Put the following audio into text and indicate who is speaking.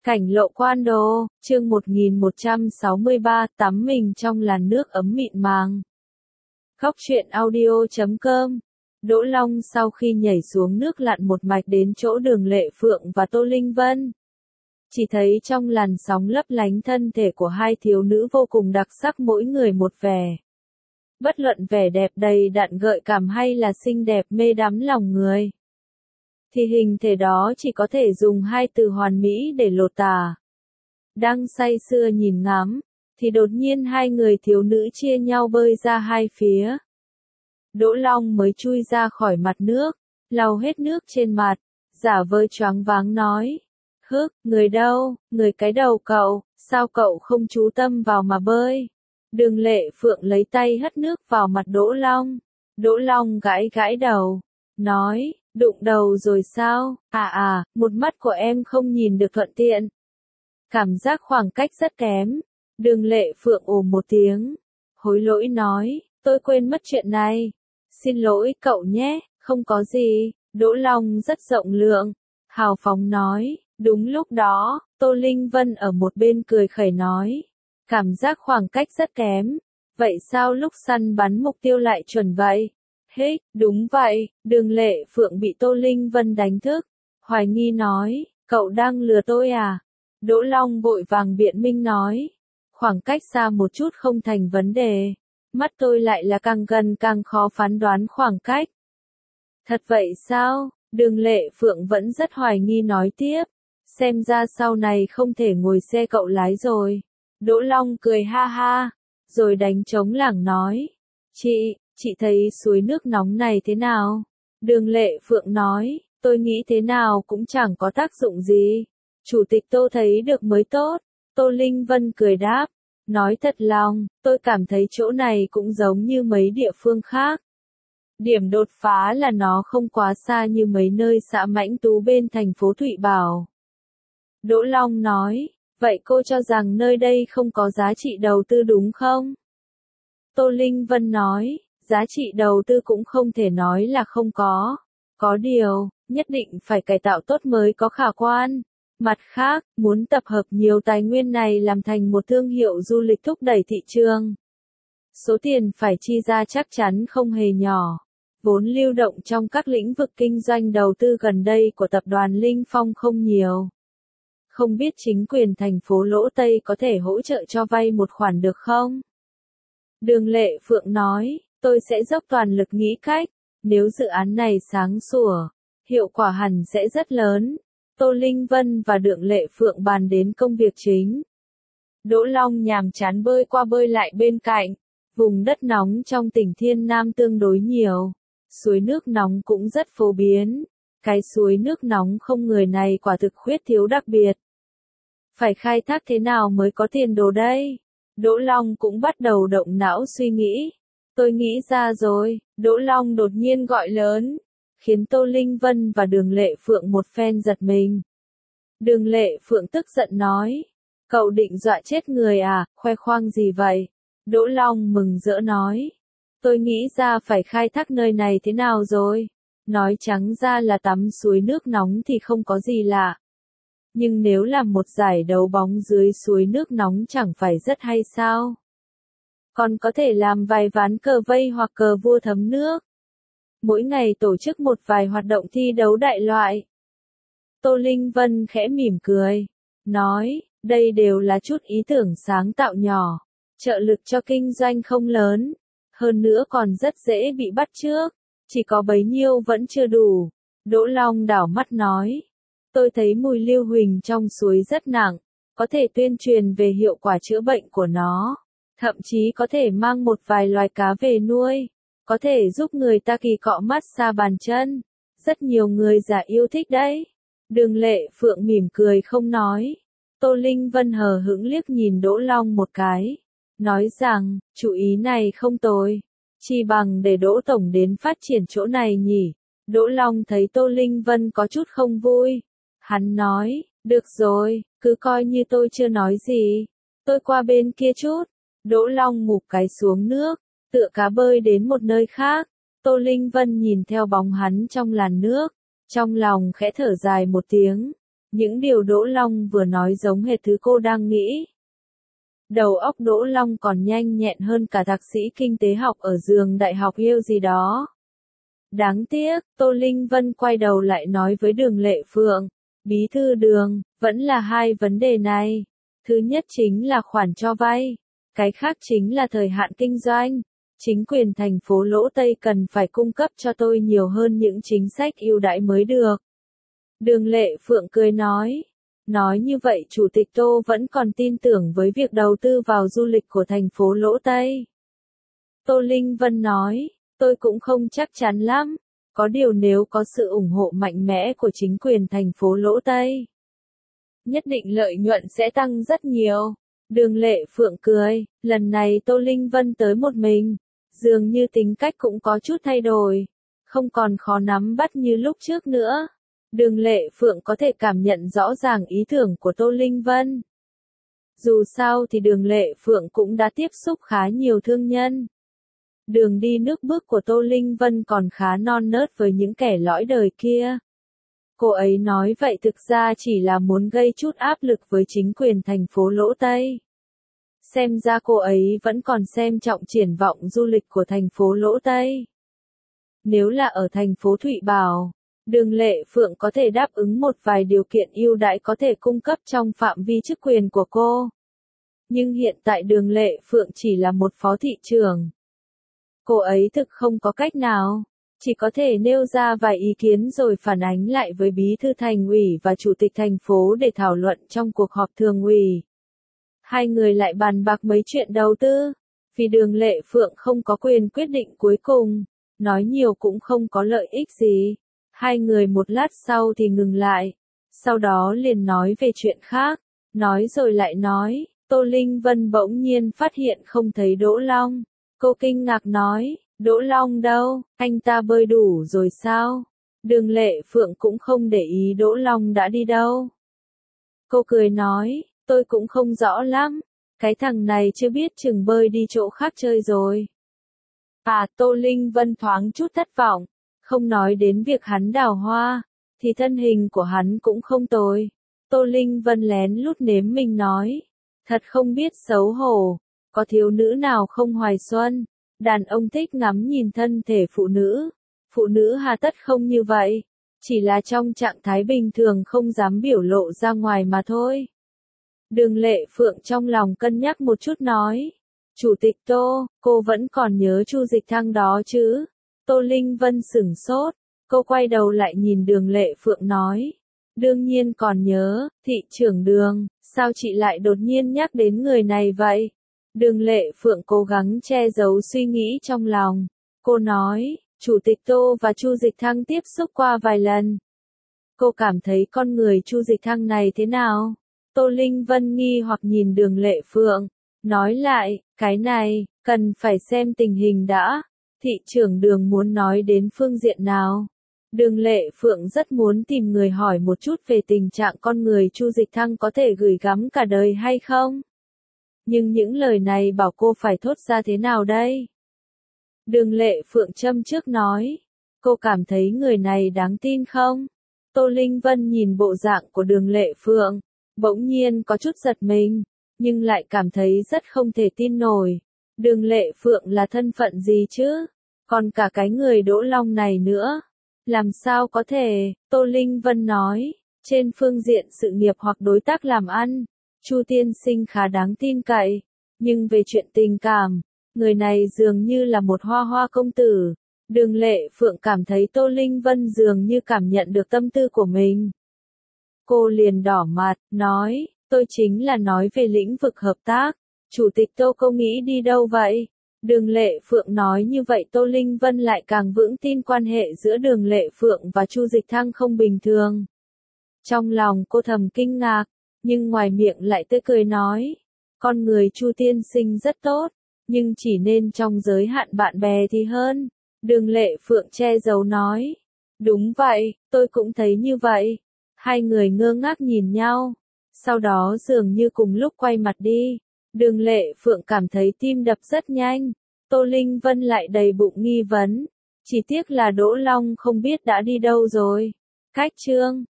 Speaker 1: Cảnh lộ Quan Đô, chương 1163, tắm mình trong làn nước ấm mịn màng. Góc truyện audio.com. Đỗ Long sau khi nhảy xuống nước lặn một mạch đến chỗ Đường Lệ Phượng và Tô Linh Vân. Chỉ thấy trong làn sóng lấp lánh thân thể của hai thiếu nữ vô cùng đặc sắc, mỗi người một vẻ. Bất luận vẻ đẹp đầy đặn gợi cảm hay là xinh đẹp mê đắm lòng người, thì hình thể đó chỉ có thể dùng hai từ hoàn mỹ để lột tả. Đang say sưa nhìn ngắm, thì đột nhiên hai người thiếu nữ chia nhau bơi ra hai phía. Đỗ Long mới chui ra khỏi mặt nước, lau hết nước trên mặt, giả vờ choáng váng nói: "Hức, người đâu, người cái đầu cậu, sao cậu không chú tâm vào mà bơi?" Đường Lệ Phượng lấy tay hất nước vào mặt Đỗ Long. Đỗ Long gãi gãi đầu, nói: "Đụng đầu rồi sao? Một mắt của em không nhìn được thuận tiện." Cảm giác khoảng cách rất kém. Đường Lệ Phượng ồ một tiếng, hối lỗi nói: "Tôi quên mất chuyện này. Xin lỗi cậu nhé." "Không có gì." Đỗ Long rất rộng lượng, hào phóng nói. Đúng lúc đó, Tô Linh Vân ở một bên cười khẩy nói: "Cảm giác khoảng cách rất kém. Vậy sao lúc săn bắn mục tiêu lại chuẩn vậy?" "Hích, đúng vậy." Đường Lệ Phượng bị Tô Linh Vân đánh thức, hoài nghi nói: "Cậu đang lừa tôi à?" Đỗ Long vội vàng biện minh nói: "Khoảng cách xa một chút không thành vấn đề. Mắt tôi lại là càng gần càng khó phán đoán khoảng cách." "Thật vậy sao?" Đường Lệ Phượng vẫn rất hoài nghi nói tiếp: "Xem ra sau này không thể ngồi xe cậu lái rồi." Đỗ Long cười ha ha, rồi đánh trống lảng nói: Chị thấy suối nước nóng này thế nào?" Đường Lệ Phượng nói: "Tôi nghĩ thế nào cũng chẳng có tác dụng gì. Chủ tịch Tô thấy được mới tốt." Tô Linh Vân cười đáp: "Nói thật lòng, tôi cảm thấy chỗ này cũng giống như mấy địa phương khác. Điểm đột phá là nó không quá xa như mấy nơi xã Mãnh Tú bên thành phố Thụy Bảo." Đỗ Long nói: "Vậy cô cho rằng nơi đây không có giá trị đầu tư đúng không?" Tô Linh Vân nói: "Giá trị đầu tư cũng không thể nói là không có. Có điều, nhất định phải cải tạo tốt mới có khả quan. Mặt khác, muốn tập hợp nhiều tài nguyên này làm thành một thương hiệu du lịch thúc đẩy thị trường. Số tiền phải chi ra chắc chắn không hề nhỏ. Vốn lưu động trong các lĩnh vực kinh doanh đầu tư gần đây của tập đoàn Linh Phong không nhiều. Không biết chính quyền thành phố Lỗ Tây có thể hỗ trợ cho vay một khoản được không?" Đường Lệ Phượng nói: "Tôi sẽ dốc toàn lực nghĩ cách. Nếu dự án này sáng sủa, hiệu quả hẳn sẽ rất lớn." Tô Linh Vân và Đường Lệ Phượng bàn đến công việc chính. Đỗ Long nhàm chán bơi qua bơi lại bên cạnh. Vùng đất nóng trong tỉnh Thiên Nam tương đối nhiều. Suối nước nóng cũng rất phổ biến. Cái suối nước nóng không người này quả thực khuyết thiếu đặc biệt. Phải khai thác thế nào mới có tiền đồ đây? Đỗ Long cũng bắt đầu động não suy nghĩ. "Tôi nghĩ ra rồi." Đỗ Long đột nhiên gọi lớn, khiến Tô Linh Vân và Đường Lệ Phượng một phen giật mình. Đường Lệ Phượng tức giận nói: "Cậu định dọa chết người à, khoe khoang gì vậy?" Đỗ Long mừng rỡ nói: "Tôi nghĩ ra phải khai thác nơi này thế nào rồi. Nói trắng ra là tắm suối nước nóng thì không có gì lạ. Nhưng nếu làm một giải đấu bóng dưới suối nước nóng chẳng phải rất hay sao? Còn có thể làm vài ván cờ vây hoặc cờ vua thấm nước. Mỗi ngày tổ chức một vài hoạt động thi đấu đại loại." Tô Linh Vân khẽ mỉm cười, nói: "Đây đều là chút ý tưởng sáng tạo nhỏ, trợ lực cho kinh doanh không lớn. Hơn nữa còn rất dễ bị bắt chước. Chỉ có bấy nhiêu vẫn chưa đủ." Đỗ Long đảo mắt nói: "Tôi thấy mùi lưu huỳnh trong suối rất nặng, có thể tuyên truyền về hiệu quả chữa bệnh của nó. Thậm chí có thể mang một vài loài cá về nuôi, có thể giúp người ta kỳ cọ massage bàn chân. Rất nhiều người già yêu thích đấy." Đường Lệ Phượng mỉm cười không nói. Tô Linh Vân hờ hững liếc nhìn Đỗ Long một cái, nói rằng: "Chủ ý này không tồi. Chi bằng để Đỗ Tổng đến phát triển chỗ này nhỉ?" Đỗ Long thấy Tô Linh Vân có chút không vui. Hắn nói: "Được rồi, cứ coi như tôi chưa nói gì. Tôi qua bên kia chút." Đỗ Long ngụp cái xuống nước, tựa cá bơi đến một nơi khác. Tô Linh Vân nhìn theo bóng hắn trong làn nước, trong lòng khẽ thở dài một tiếng, Những điều Đỗ Long vừa nói giống hệt thứ cô đang nghĩ. Đầu óc Đỗ Long còn nhanh nhẹn hơn cả thạc sĩ kinh tế học ở giường đại học yêu gì đó. Đáng tiếc, Tô Linh Vân quay đầu lại nói với Đường Lệ Phượng, bí thư Đường, vẫn là hai vấn đề này. Thứ nhất chính là khoản cho vay, cái khác chính là thời hạn kinh doanh. Chính quyền thành phố Lỗ Tây cần phải cung cấp cho tôi nhiều hơn những chính sách ưu đãi mới được. Đường Lệ Phượng cười nói như vậy Chủ tịch Tô vẫn còn tin tưởng với việc đầu tư vào du lịch của thành phố Lỗ Tây. Tô Linh Vân nói, tôi cũng không chắc chắn lắm, có điều nếu có sự ủng hộ mạnh mẽ của chính quyền thành phố Lỗ Tây, nhất định lợi nhuận sẽ tăng rất nhiều. Đường Lệ Phượng cười, lần này Tô Linh Vân tới một mình, dường như tính cách cũng có chút thay đổi, không còn khó nắm bắt như lúc trước nữa. Đường Lệ Phượng có thể cảm nhận rõ ràng ý tưởng của Tô Linh Vân. Dù sao thì Đường Lệ Phượng cũng đã tiếp xúc khá nhiều thương nhân. Đường đi nước bước của Tô Linh Vân còn khá non nớt với những kẻ lõi đời kia. Cô ấy nói vậy thực ra chỉ là muốn gây chút áp lực với chính quyền thành phố Lỗ Tây. Xem ra cô ấy vẫn còn xem trọng triển vọng du lịch của thành phố Lỗ Tây. Nếu là ở thành phố Thụy Bảo, Đường Lệ Phượng có thể đáp ứng một vài điều kiện ưu đãi có thể cung cấp trong phạm vi chức quyền của cô. Nhưng hiện tại Đường Lệ Phượng chỉ là một phó thị trưởng. Cô ấy thực không có cách nào, chỉ có thể nêu ra vài ý kiến rồi phản ánh lại với bí thư thành ủy và chủ tịch thành phố để thảo luận trong cuộc họp thường ủy. Hai người lại bàn bạc mấy chuyện đầu tư, vì Đường Lệ Phượng không có quyền quyết định cuối cùng, nói nhiều cũng không có lợi ích gì. Hai người một lát sau thì ngừng lại, sau đó liền nói về chuyện khác, nói rồi lại nói, Tô Linh Vân bỗng nhiên phát hiện không thấy Đỗ Long. Cô kinh ngạc nói, Đỗ Long đâu, anh ta bơi đủ rồi sao? Đường Lệ Phượng cũng không để ý Đỗ Long đã đi đâu. Cô cười nói, tôi cũng không rõ lắm, cái thằng này chưa biết chừng bơi đi chỗ khác chơi rồi. Tô Linh Vân thoáng chút thất vọng, không nói đến việc hắn đào hoa, thì thân hình của hắn cũng không tồi. Tô Linh Vân lén lút nếm mình nói, thật không biết xấu hổ, có thiếu nữ nào không hoài xuân, đàn ông thích ngắm nhìn thân thể phụ nữ hà tất không như vậy, chỉ là trong trạng thái bình thường không dám biểu lộ ra ngoài mà thôi. Đường Lệ Phượng trong lòng cân nhắc một chút nói, Chủ tịch Tô, cô vẫn còn nhớ Chu Dịch Thăng đó chứ? Tô Linh Vân sửng sốt, cô quay đầu lại nhìn Đường Lệ Phượng nói, đương nhiên còn nhớ, thị trưởng Đường, sao chị lại đột nhiên nhắc đến người này vậy? Đường Lệ Phượng cố gắng che giấu suy nghĩ trong lòng, cô nói, Chủ tịch Tô và Chu Dịch Thăng tiếp xúc qua vài lần. Cô cảm thấy con người Chu Dịch Thăng này thế nào? Tô Linh Vân nghi hoặc nhìn Đường Lệ Phượng, nói lại, cái này, cần phải xem tình hình đã. Thị trưởng Đường muốn nói đến phương diện nào? Đường Lệ Phượng rất muốn tìm người hỏi một chút về tình trạng con người Chu Dịch Thăng có thể gửi gắm cả đời hay không? Nhưng những lời này bảo cô phải thốt ra thế nào đây? Đường Lệ Phượng châm trước nói, cô cảm thấy người này đáng tin không? Tô Linh Vân nhìn bộ dạng của Đường Lệ Phượng, bỗng nhiên có chút giật mình, nhưng lại cảm thấy rất không thể tin nổi. Đường Lệ Phượng là thân phận gì chứ? Còn cả cái người Đỗ Long này nữa. Làm sao có thể? Tô Linh Vân nói, trên phương diện sự nghiệp hoặc đối tác làm ăn, Chu tiên sinh khá đáng tin cậy, nhưng về chuyện tình cảm, người này dường như là một hoa hoa công tử. Đường Lệ Phượng cảm thấy Tô Linh Vân dường như cảm nhận được tâm tư của mình. Cô liền đỏ mặt, nói, tôi chính là nói về lĩnh vực hợp tác. Chủ tịch Tô cô nghĩ đi đâu vậy? Đường Lệ Phượng nói như vậy Tô Linh Vân lại càng vững tin quan hệ giữa Đường Lệ Phượng và Chu Dịch Thăng không bình thường. Trong lòng cô thầm kinh ngạc, nhưng ngoài miệng lại tươi cười nói, con người Chu tiên sinh rất tốt, nhưng chỉ nên trong giới hạn bạn bè thì hơn. Đường Lệ Phượng che giấu nói, đúng vậy, tôi cũng thấy như vậy. Hai người ngơ ngác nhìn nhau, sau đó dường như cùng lúc quay mặt đi. Đường Lệ Phượng cảm thấy tim đập rất nhanh, Tô Linh Vân lại đầy bụng nghi vấn, chỉ tiếc là Đỗ Long không biết đã đi đâu rồi. Cách chương